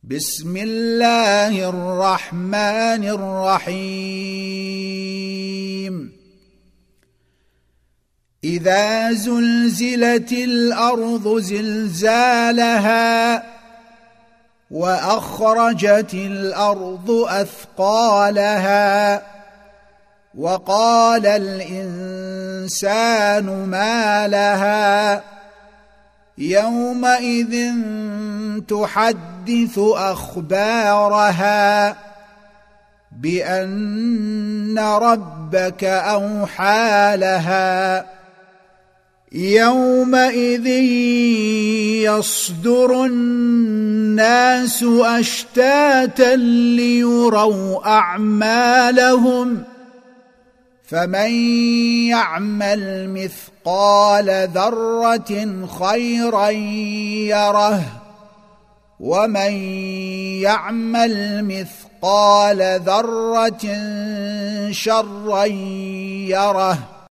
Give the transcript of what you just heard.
بسم الله الرحمن الرحيم إذا زلزلت الأرض زلزالها وأخرجت الأرض أثقالها وقال الإنسان ما لها يومئذ تحدث أخبارها بأن ربك أوحى لها يومئذ يصدر الناس أشتاتا ليروا أعمالهم فمن يعمل مثقال ذرة خيرا يره ومن يعمل مثقال ذرة شرا يره